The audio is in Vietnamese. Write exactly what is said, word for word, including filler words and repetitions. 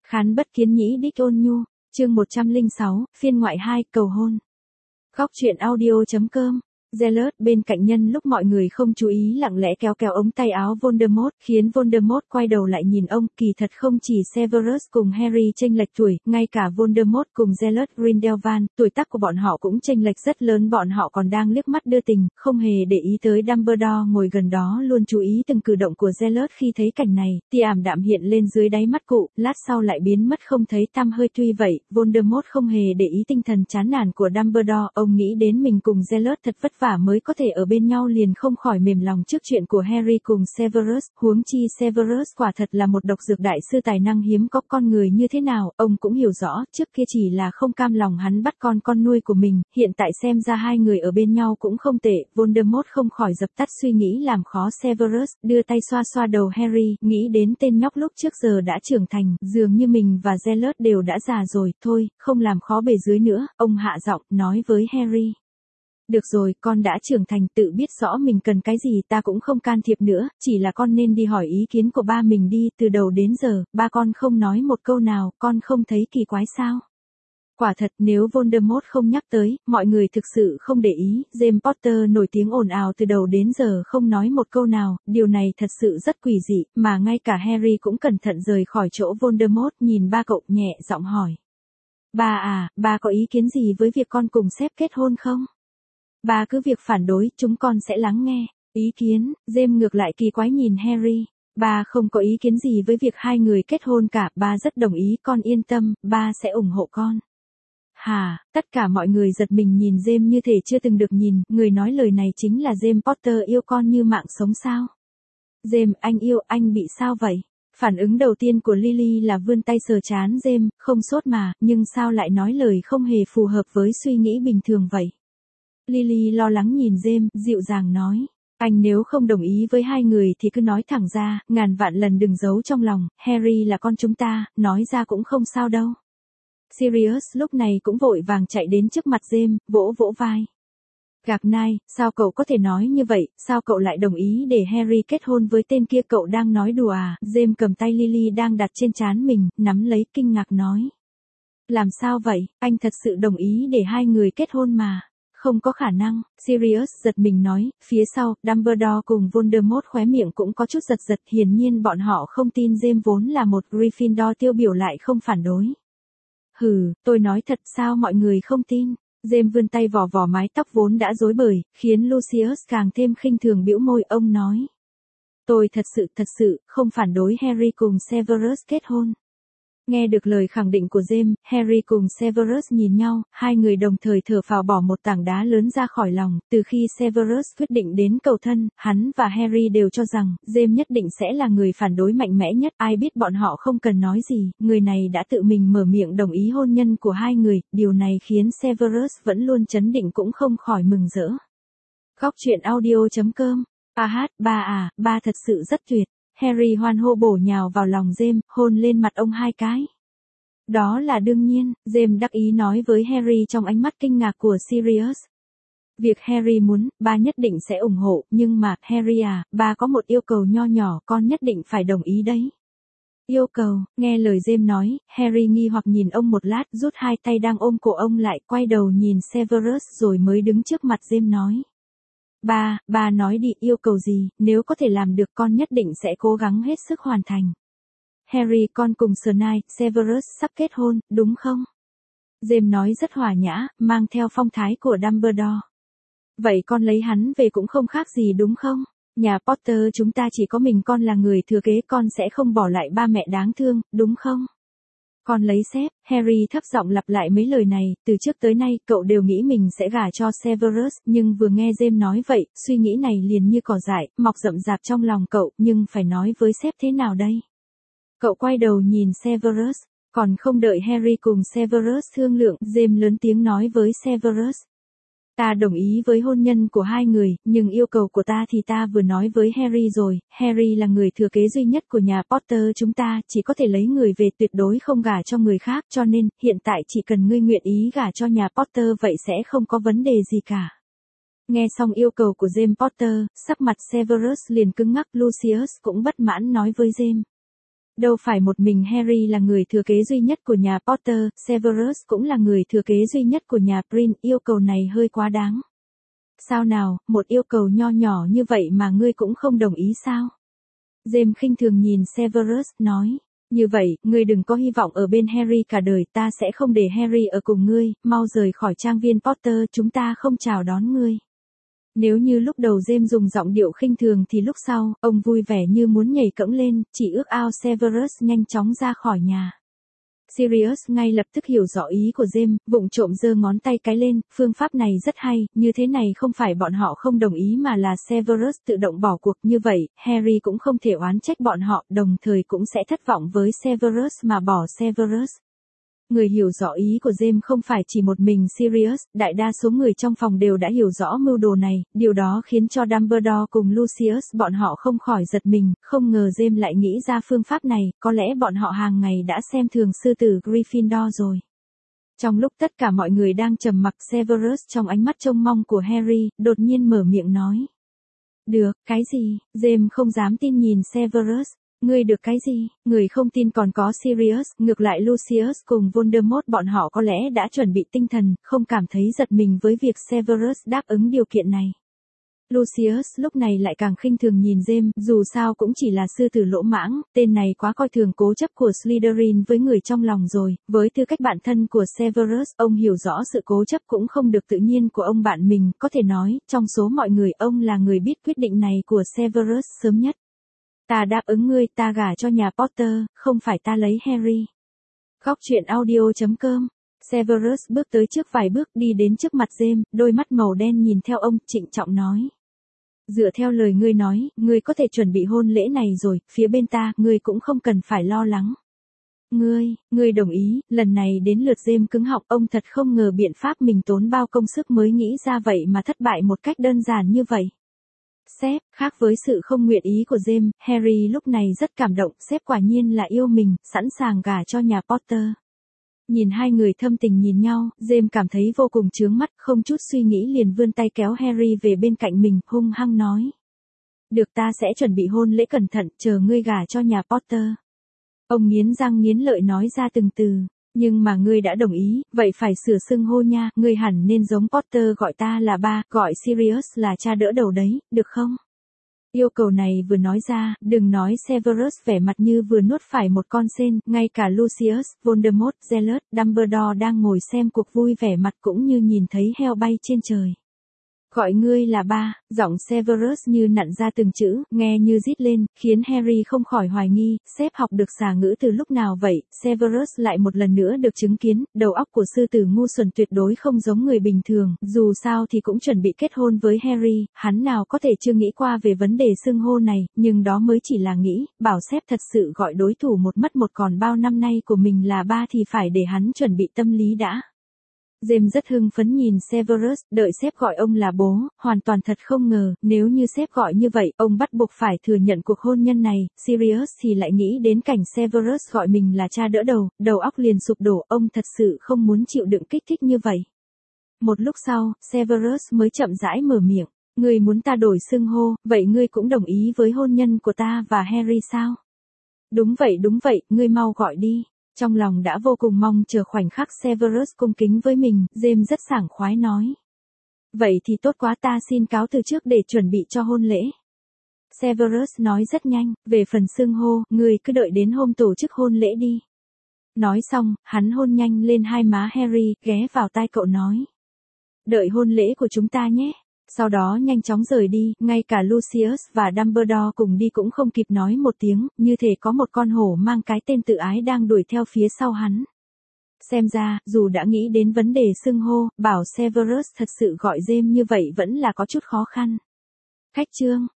Khán bất kiến nhĩ đích ôn nhu, chương một trăm lẻ sáu, phiên ngoại hai, cầu hôn. Góc truyện audio.com. Zealot bên cạnh nhân lúc mọi người không chú ý lặng lẽ kéo kéo ống tay áo Voldemort, khiến Voldemort quay đầu lại nhìn ông. Kỳ thật không chỉ Severus cùng Harry chênh lệch tuổi, ngay cả Voldemort cùng Zealot Grindelwald, tuổi tác của bọn họ cũng chênh lệch rất lớn. Bọn họ còn đang liếc mắt đưa tình, không hề để ý tới Dumbledore ngồi gần đó luôn chú ý từng cử động của Zealot. Khi thấy cảnh này, tia ảm đạm hiện lên dưới đáy mắt cụ, lát sau lại biến mất không thấy tăm hơi. Tuy vậy, Voldemort không hề để ý tinh thần chán nản của Dumbledore. Ông nghĩ đến mình cùng Zealot thật vất vả mới có thể ở bên nhau, liền không khỏi mềm lòng trước chuyện của Harry cùng Severus. Huống chi Severus quả thật là một độc dược đại sư tài năng hiếm có. Con người như thế nào, ông cũng hiểu rõ. Trước kia chỉ là không cam lòng hắn bắt con con nuôi của mình, hiện tại xem ra hai người ở bên nhau cũng không tệ. Voldemort không khỏi dập tắt suy nghĩ làm khó Severus, đưa tay xoa xoa đầu Harry, nghĩ đến tên nhóc lúc trước giờ đã trưởng thành, dường như mình và Zealot đều đã già rồi. Thôi, không làm khó bề dưới nữa, ông hạ giọng nói với Harry. Được rồi, con đã trưởng thành, tự biết rõ mình cần cái gì, ta cũng không can thiệp nữa, chỉ là con nên đi hỏi ý kiến của ba mình đi. Từ đầu đến giờ, ba con không nói một câu nào, con không thấy kỳ quái sao? Quả thật, nếu Voldemort không nhắc tới, mọi người thực sự không để ý. James Potter nổi tiếng ồn ào từ đầu đến giờ không nói một câu nào, điều này thật sự rất quỷ dị, mà ngay cả Harry cũng cẩn thận rời khỏi chỗ Voldemort, nhìn ba cậu, nhẹ giọng hỏi. Ba à, ba có ý kiến gì với việc con cùng sếp kết hôn không? Ba cứ việc phản đối, chúng con sẽ lắng nghe. Ý kiến, James ngược lại kỳ quái nhìn Harry. Ba không có ý kiến gì với việc hai người kết hôn cả, ba rất đồng ý, con yên tâm, ba sẽ ủng hộ con. Hà, tất cả mọi người giật mình nhìn James như thể chưa từng được nhìn, người nói lời này chính là James Potter. Yêu con như mạng sống sao? James, anh yêu, anh bị sao vậy? Phản ứng đầu tiên của Lily là vươn tay sờ trán James, không sốt mà, nhưng sao lại nói lời không hề phù hợp với suy nghĩ bình thường vậy? Lily lo lắng nhìn James, dịu dàng nói. Anh nếu không đồng ý với hai người thì cứ nói thẳng ra, ngàn vạn lần đừng giấu trong lòng. Harry là con chúng ta, nói ra cũng không sao đâu. Sirius lúc này cũng vội vàng chạy đến trước mặt James, vỗ vỗ vai. Gạc nai, sao cậu có thể nói như vậy, sao cậu lại đồng ý để Harry kết hôn với tên kia, cậu đang nói đùa à? James cầm tay Lily đang đặt trên trán mình, nắm lấy, kinh ngạc nói. Làm sao vậy, anh thật sự đồng ý để hai người kết hôn mà. Không có khả năng, Sirius giật mình nói. Phía sau, Dumbledore cùng Voldemort khóe miệng cũng có chút giật giật, hiển nhiên bọn họ không tin James vốn là một Gryffindor tiêu biểu lại không phản đối. Hừ, tôi nói thật, sao mọi người không tin? James vươn tay vò vò mái tóc vốn đã rối bời, khiến Lucius càng thêm khinh thường bĩu môi. Ông nói. Tôi thật sự thật sự không phản đối Harry cùng Severus kết hôn. Nghe được lời khẳng định của James, Harry cùng Severus nhìn nhau, hai người đồng thời thở phào, bỏ một tảng đá lớn ra khỏi lòng. Từ khi Severus quyết định đến cầu thân, hắn và Harry đều cho rằng, James nhất định sẽ là người phản đối mạnh mẽ nhất. Ai biết bọn họ không cần nói gì, người này đã tự mình mở miệng đồng ý hôn nhân của hai người. Điều này khiến Severus vẫn luôn trấn định cũng không khỏi mừng rỡ. Góc truyện audio.com. A hát, ba à, ba thật sự rất tuyệt. Harry hoan hô bổ nhào vào lòng James, hôn lên mặt ông hai cái. Đó là đương nhiên, James đắc ý nói với Harry trong ánh mắt kinh ngạc của Sirius. Việc Harry muốn, ba nhất định sẽ ủng hộ, nhưng mà, Harry à, ba có một yêu cầu nho nhỏ, con nhất định phải đồng ý đấy. Yêu cầu, nghe lời James nói, Harry nghi hoặc nhìn ông một lát, rút hai tay đang ôm cổ ông lại, quay đầu nhìn Severus rồi mới đứng trước mặt James nói. Ba, ba nói đi, yêu cầu gì, nếu có thể làm được con nhất định sẽ cố gắng hết sức hoàn thành. Harry, con cùng Snape, Severus sắp kết hôn, đúng không? James nói rất hòa nhã, mang theo phong thái của Dumbledore. Vậy con lấy hắn về cũng không khác gì đúng không? Nhà Potter chúng ta chỉ có mình con là người thừa kế, con sẽ không bỏ lại ba mẹ đáng thương, đúng không? Con lấy sếp, Harry thấp giọng lặp lại mấy lời này, từ trước tới nay, cậu đều nghĩ mình sẽ gả cho Severus, nhưng vừa nghe James nói vậy, suy nghĩ này liền như cỏ dại, mọc rậm rạp trong lòng cậu, nhưng phải nói với sếp thế nào đây? Cậu quay đầu nhìn Severus, còn không đợi Harry cùng Severus thương lượng, James lớn tiếng nói với Severus. Ta đồng ý với hôn nhân của hai người, nhưng yêu cầu của ta thì ta vừa nói với Harry rồi, Harry là người thừa kế duy nhất của nhà Potter chúng ta, chỉ có thể lấy người về, tuyệt đối không gả cho người khác, cho nên, hiện tại chỉ cần ngươi nguyện ý gả cho nhà Potter vậy sẽ không có vấn đề gì cả. Nghe xong yêu cầu của James Potter, sắc mặt Severus liền cứng ngắc. Lucius cũng bất mãn nói với James. Đâu phải một mình Harry là người thừa kế duy nhất của nhà Potter, Severus cũng là người thừa kế duy nhất của nhà Prince, yêu cầu này hơi quá đáng. Sao nào, một yêu cầu nho nhỏ như vậy mà ngươi cũng không đồng ý sao? James khinh thường nhìn Severus, nói. Như vậy, ngươi đừng có hy vọng ở bên Harry cả đời, ta sẽ không để Harry ở cùng ngươi, mau rời khỏi trang viên Potter, chúng ta không chào đón ngươi. Nếu như lúc đầu James dùng giọng điệu khinh thường thì lúc sau, ông vui vẻ như muốn nhảy cẫng lên, chỉ ước ao Severus nhanh chóng ra khỏi nhà. Sirius ngay lập tức hiểu rõ ý của James, vụng trộm giơ ngón tay cái lên, phương pháp này rất hay, như thế này không phải bọn họ không đồng ý mà là Severus tự động bỏ cuộc, như vậy, Harry cũng không thể oán trách bọn họ, đồng thời cũng sẽ thất vọng với Severus mà bỏ Severus. Người hiểu rõ ý của James không phải chỉ một mình Sirius, đại đa số người trong phòng đều đã hiểu rõ mưu đồ này, điều đó khiến cho Dumbledore cùng Lucius bọn họ không khỏi giật mình, không ngờ James lại nghĩ ra phương pháp này, có lẽ bọn họ hàng ngày đã xem thường sư tử Gryffindor rồi. Trong lúc tất cả mọi người đang trầm mặc, Severus trong ánh mắt trông mong của Harry, đột nhiên mở miệng nói. Được, cái gì? James không dám tin nhìn Severus. Ngươi được cái gì? Người không tin còn có Sirius, ngược lại Lucius cùng Voldemort bọn họ có lẽ đã chuẩn bị tinh thần, không cảm thấy giật mình với việc Severus đáp ứng điều kiện này. Lucius lúc này lại càng khinh thường nhìn James, dù sao cũng chỉ là sư tử lỗ mãng, tên này quá coi thường cố chấp của Slytherin với người trong lòng rồi, với tư cách bạn thân của Severus, ông hiểu rõ sự cố chấp cũng không được tự nhiên của ông bạn mình, có thể nói, trong số mọi người ông là người biết quyết định này của Severus sớm nhất. Ta đáp ứng ngươi, ta gả cho nhà Potter, không phải ta lấy Harry. Góc truyện audio chấm com. Severus bước tới trước vài bước đi đến trước mặt James, đôi mắt màu đen nhìn theo ông, trịnh trọng nói. Dựa theo lời ngươi nói, ngươi có thể chuẩn bị hôn lễ này rồi, phía bên ta, ngươi cũng không cần phải lo lắng. Ngươi, ngươi đồng ý, lần này đến lượt James cứng họng, ông thật không ngờ biện pháp mình tốn bao công sức mới nghĩ ra vậy mà thất bại một cách đơn giản như vậy. Sếp, khác với sự không nguyện ý của James, Harry lúc này rất cảm động, sếp quả nhiên là yêu mình, sẵn sàng gả cho nhà Potter. Nhìn hai người thâm tình nhìn nhau, James cảm thấy vô cùng chướng mắt, không chút suy nghĩ liền vươn tay kéo Harry về bên cạnh mình, hung hăng nói. Được, ta sẽ chuẩn bị hôn lễ cẩn thận, chờ ngươi gả cho nhà Potter. Ông nghiến răng nghiến lợi nói ra từng từ. Nhưng mà ngươi đã đồng ý, vậy phải sửa xưng hô nha, ngươi hẳn nên giống Potter gọi ta là ba, gọi Sirius là cha đỡ đầu đấy, được không? Yêu cầu này vừa nói ra, đừng nói Severus vẻ mặt như vừa nuốt phải một con sên, ngay cả Lucius, Voldemort, Zealot, Dumbledore đang ngồi xem cuộc vui vẻ mặt cũng như nhìn thấy heo bay trên trời. Gọi ngươi là ba, giọng Severus như nặn ra từng chữ, nghe như rít lên, khiến Harry không khỏi hoài nghi, sếp học được xà ngữ từ lúc nào vậy, Severus lại một lần nữa được chứng kiến, đầu óc của sư tử ngu xuẩn tuyệt đối không giống người bình thường, dù sao thì cũng chuẩn bị kết hôn với Harry, hắn nào có thể chưa nghĩ qua về vấn đề xưng hô này, nhưng đó mới chỉ là nghĩ, bảo sếp thật sự gọi đối thủ một mất một còn bao năm nay của mình là ba thì phải để hắn chuẩn bị tâm lý đã. James rất hưng phấn nhìn Severus, đợi sếp gọi ông là bố, hoàn toàn thật không ngờ, nếu như sếp gọi như vậy, ông bắt buộc phải thừa nhận cuộc hôn nhân này, Sirius thì lại nghĩ đến cảnh Severus gọi mình là cha đỡ đầu, đầu óc liền sụp đổ, ông thật sự không muốn chịu đựng kích thích như vậy. Một lúc sau, Severus mới chậm rãi mở miệng, ngươi muốn ta đổi xưng hô, vậy ngươi cũng đồng ý với hôn nhân của ta và Harry sao? Đúng vậy đúng vậy, ngươi mau gọi đi. Trong lòng đã vô cùng mong chờ khoảnh khắc Severus cung kính với mình, James rất sảng khoái nói. Vậy thì tốt quá, ta xin cáo từ trước để chuẩn bị cho hôn lễ. Severus nói rất nhanh, về phần xưng hô, người cứ đợi đến hôm tổ chức hôn lễ đi. Nói xong, hắn hôn nhanh lên hai má Harry, ghé vào tai cậu nói. Đợi hôn lễ của chúng ta nhé. Sau đó nhanh chóng rời đi, ngay cả Lucius và Dumbledore cùng đi cũng không kịp nói một tiếng, như thể có một con hổ mang cái tên tự ái đang đuổi theo phía sau hắn. Xem ra, dù đã nghĩ đến vấn đề xưng hô, bảo Severus thật sự gọi James như vậy vẫn là có chút khó khăn. Khách chương